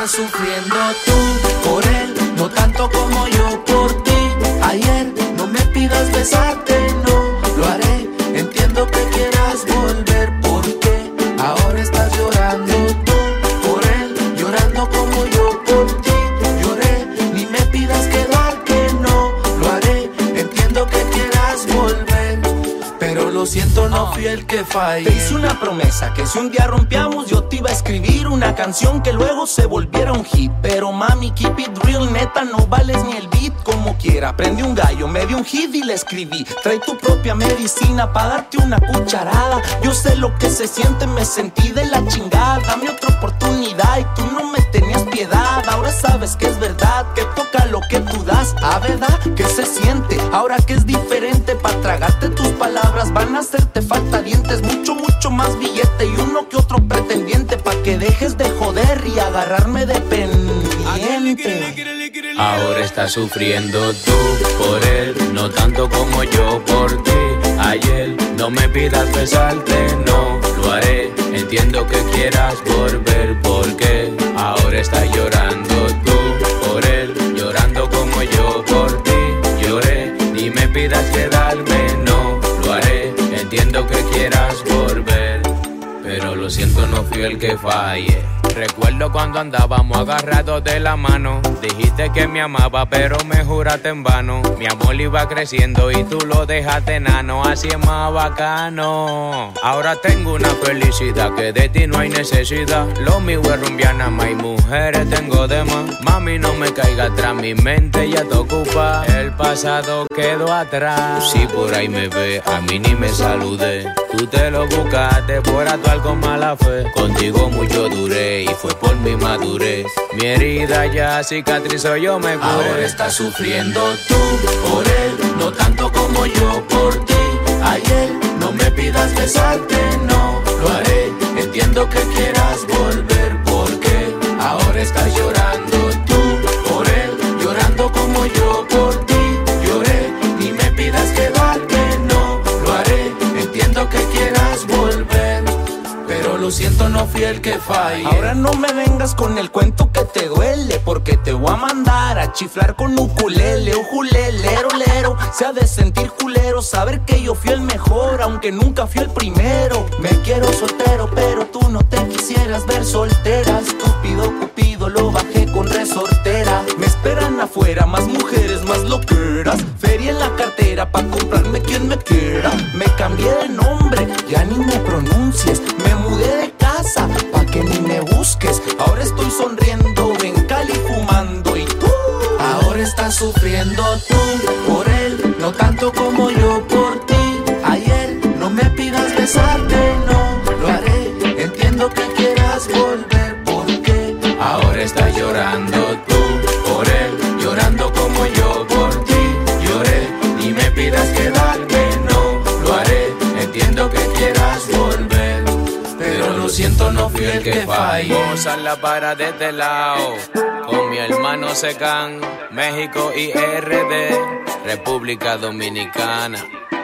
estás sufriendo tú por él, no tanto como yo por ti. Ayer no me pidas besarte, no lo haré. Entiendo que quieras volver, porque ahora estás llorando tú por él, llorando como yo por ti. Lloré, ni me pidas quedarte, no lo haré. Entiendo que quieras volver, pero lo siento, no fui el que fallé. Te hice una promesa que si un día rompíamos yo te iba a escribir una canción que luego se volviera un hit. Pero mami, keep it real, neta, no vales ni el beat. Como quiera, prendí un gallo, me dio un hit y le escribí: trae tu propia medicina pa' darte una cucharada. Yo sé lo que se siente, me sentí de la chingada. Dame otra oportunidad y tú no me tenías piedad. Ahora sabes que es verdad, que toca lo que tú das. Ah, ¿verdad? Que se siente, ahora que es diferente. Pa' tragarte tus palabras van a hacerte falta dientes. Mucho más billete y uno que otro pretendiente. Pa' que dejes de joder y agarrarme de pendiente. Ahora estás sufriendo tú por él, no tanto como yo por ti. Ayer no me pidas besarte, no lo haré. Entiendo que quieras volver, porque ahora estás llorando tú por él, llorando como yo por ti. Lloré, ni me pidas quedarme, no lo haré. Entiendo que quieras volver, pero lo siento, no fui el que fallé. Recuerdo cuando andábamos agarrados de la mano. Dijiste que me amaba, pero me juraste en vano. Mi amor iba creciendo y tú lo dejaste enano. Así es más bacano. Ahora tengo una felicidad que de ti no hay necesidad. Lo mío es rumbear nada más y mujeres tengo de más. Mami, no me caiga atrás, mi mente ya te ocupa. El pasado quedó atrás. Si por ahí me ves, a mí ni me saludé. Tú te lo buscaste por actuar con mala fe. Contigo mucho duré y fue por mi madurez. Mi herida ya cicatrizó, yo me curé. Ahora estás sufriendo tú por él, no tanto como yo por ti. Ayer no me pidas besarte, no lo haré. Entiendo que quieras volver, porque ahora estás llorando tú por él, llorando como yo por ti. Lloré, ni me pidas quedarte, no lo haré. Entiendo que quieras volver, pero lo siento, no fui el que fallé. Ahora no me vengas con el cuento que te duele, porque te voy a mandar a chiflar con ukulele. Ujulelero, lero, se ha de sentir culero saber que yo fui el mejor, aunque nunca fui el primero. Me quiero soltero, pero tú no te quisieras ver soltera. Estúpido Cupido, lo bajé con resortera. Me esperan afuera más mujeres, más loqueras. Feria en la cartera pa' comprarme quien me quiera. Me cambié de nombre, ya ni me pronuncies. Me mudé de casa pa' que ni me busques. Ahora estoy sonriendo en Cali fumando y tú ahora estás sufriendo tú por él, no tanto como yo por ti. Ayer no me pidas besarte, no lo haré. Entiendo que quieras volver, porque ahora estás llorando tú por él, llorando como yo por ti. Lloré, ni me pidas quedarme, no lo haré. Entiendo que quieras volver, pero lo siento, no fui el que fallé. Gózala para de este lado, con mi hermano Secan, México y RD, República Dominicana.